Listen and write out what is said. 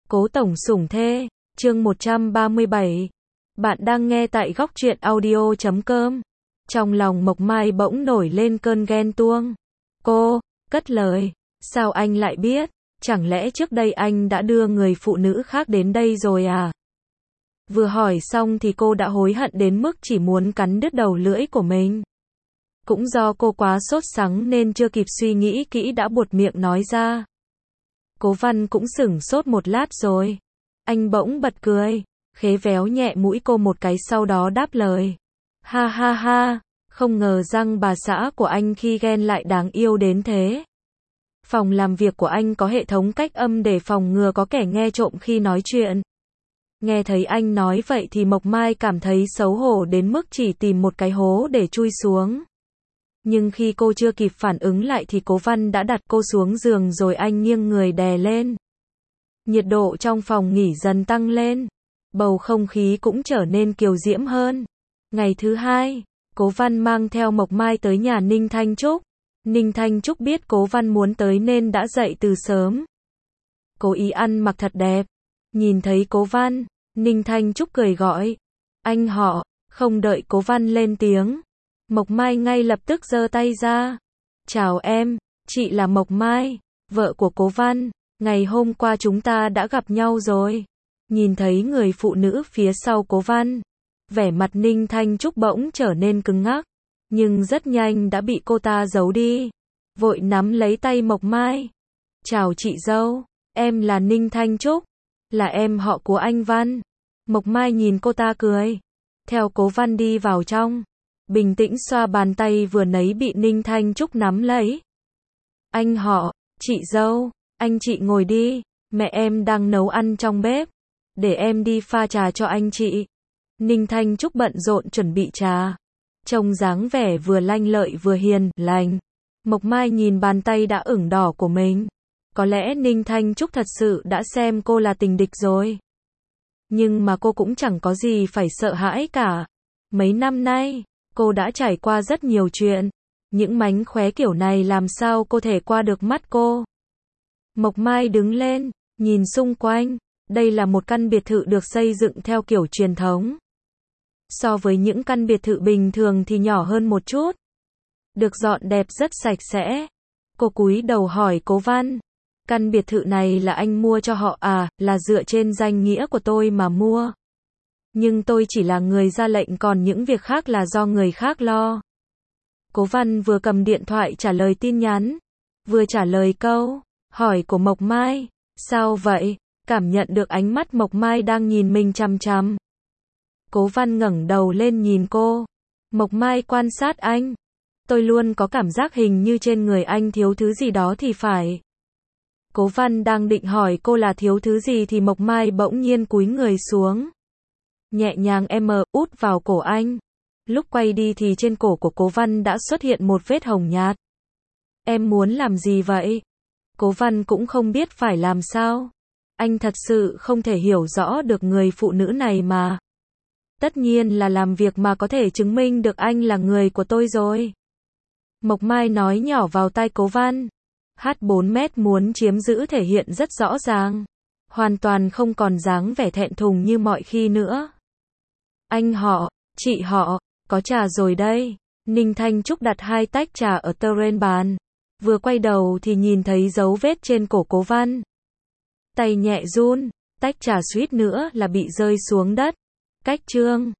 Cố tổng sủng thê, chương 137. Bạn đang nghe tại góc truyện audio.com. Trong lòng Mộc Mai bỗng nổi lên cơn ghen tuông. Cô, cất lời, sao anh lại biết? Chẳng lẽ trước đây anh đã đưa người phụ nữ khác đến đây rồi à? Vừa hỏi xong thì cô đã hối hận đến mức chỉ muốn cắn đứt đầu lưỡi của mình. Cũng do cô quá sốt sắng nên chưa kịp suy nghĩ kỹ đã buột miệng nói ra. Cố Văn cũng sửng sốt một lát rồi. Anh bỗng bật cười, khế véo nhẹ mũi cô một cái sau đó đáp lời. Ha ha ha, không ngờ răng bà xã của anh khi ghen lại đáng yêu đến thế. Phòng làm việc của anh có hệ thống cách âm để phòng ngừa có kẻ nghe trộm khi nói chuyện. Nghe thấy anh nói vậy thì Mộc Mai cảm thấy xấu hổ đến mức chỉ tìm một cái hố để chui xuống. Nhưng khi cô chưa kịp phản ứng lại thì Cố Văn đã đặt cô xuống giường rồi anh nghiêng người đè lên. Nhiệt độ trong phòng nghỉ dần tăng lên. Bầu không khí cũng trở nên kiều diễm hơn. Ngày thứ hai, Cố Văn mang theo Mộc Mai tới nhà Ninh Thanh Trúc. Ninh Thanh Trúc biết Cố Văn muốn tới nên đã dậy từ sớm. Cố ý ăn mặc thật đẹp. Nhìn thấy Cố Văn, Ninh Thanh Trúc cười gọi. Anh họ, không đợi Cố Văn lên tiếng. Mộc Mai ngay lập tức giơ tay ra. Chào em, chị là Mộc Mai, vợ của Cố Văn. Ngày hôm qua chúng ta đã gặp nhau rồi. Nhìn thấy người phụ nữ phía sau Cố Văn, vẻ mặt Ninh Thanh Trúc bỗng trở nên cứng ngắc. Nhưng rất nhanh đã bị cô ta giấu đi. Vội nắm lấy tay Mộc Mai. Chào chị dâu, em là Ninh Thanh Trúc, là em họ của anh Văn. Mộc Mai nhìn cô ta cười. Theo Cố Văn đi vào trong. Bình tĩnh xoa bàn tay vừa nấy bị Ninh Thanh Trúc nắm lấy. Anh họ, chị dâu, anh chị ngồi đi, mẹ em đang nấu ăn trong bếp. Để em đi pha trà cho anh chị. Ninh Thanh Trúc bận rộn chuẩn bị trà. Trông dáng vẻ vừa lanh lợi vừa hiền lành. Mộc Mai nhìn bàn tay đã ửng đỏ của mình. Có lẽ Ninh Thanh Trúc thật sự đã xem cô là tình địch rồi. Nhưng mà cô cũng chẳng có gì phải sợ hãi cả. Mấy năm nay, cô đã trải qua rất nhiều chuyện. Những mánh khóe kiểu này làm sao cô thể qua được mắt cô. Mộc Mai đứng lên, nhìn xung quanh. Đây là một căn biệt thự được xây dựng theo kiểu truyền thống. So với những căn biệt thự bình thường thì nhỏ hơn một chút. Được dọn đẹp rất sạch sẽ. Cô cúi đầu hỏi Cố Văn. Căn biệt thự này là anh mua cho họ à, là dựa trên danh nghĩa của tôi mà mua. Nhưng tôi chỉ là người ra lệnh còn những việc khác là do người khác lo. Cố Văn vừa cầm điện thoại trả lời tin nhắn. Vừa trả lời câu hỏi của Mộc Mai. Sao vậy? Cảm nhận được ánh mắt Mộc Mai đang nhìn mình chằm chằm. Cố Văn ngẩng đầu lên nhìn cô. Mộc Mai quan sát anh. Tôi luôn có cảm giác hình như trên người anh thiếu thứ gì đó thì phải. Cố Văn đang định hỏi cô là thiếu thứ gì thì Mộc Mai bỗng nhiên cúi người xuống. Nhẹ nhàng út vào cổ anh. Lúc quay đi thì trên cổ của Cố Văn đã xuất hiện một vết hồng nhạt. Em muốn làm gì vậy? Cố Văn cũng không biết phải làm sao. Anh thật sự không thể hiểu rõ được người phụ nữ này mà. Tất nhiên là làm việc mà có thể chứng minh được anh là người của tôi rồi. Mộc Mai nói nhỏ vào tai Cố Văn. H4M muốn chiếm giữ thể hiện rất rõ ràng. Hoàn toàn không còn dáng vẻ thẹn thùng như mọi khi nữa. Anh họ, chị họ, có trà rồi đây. Ninh Thanh Trúc đặt 2 tách trà ở trên bàn. Vừa quay đầu thì nhìn thấy dấu vết trên cổ Cố Văn. Tay nhẹ run, tách trà suýt nữa là bị rơi xuống đất. Cách chương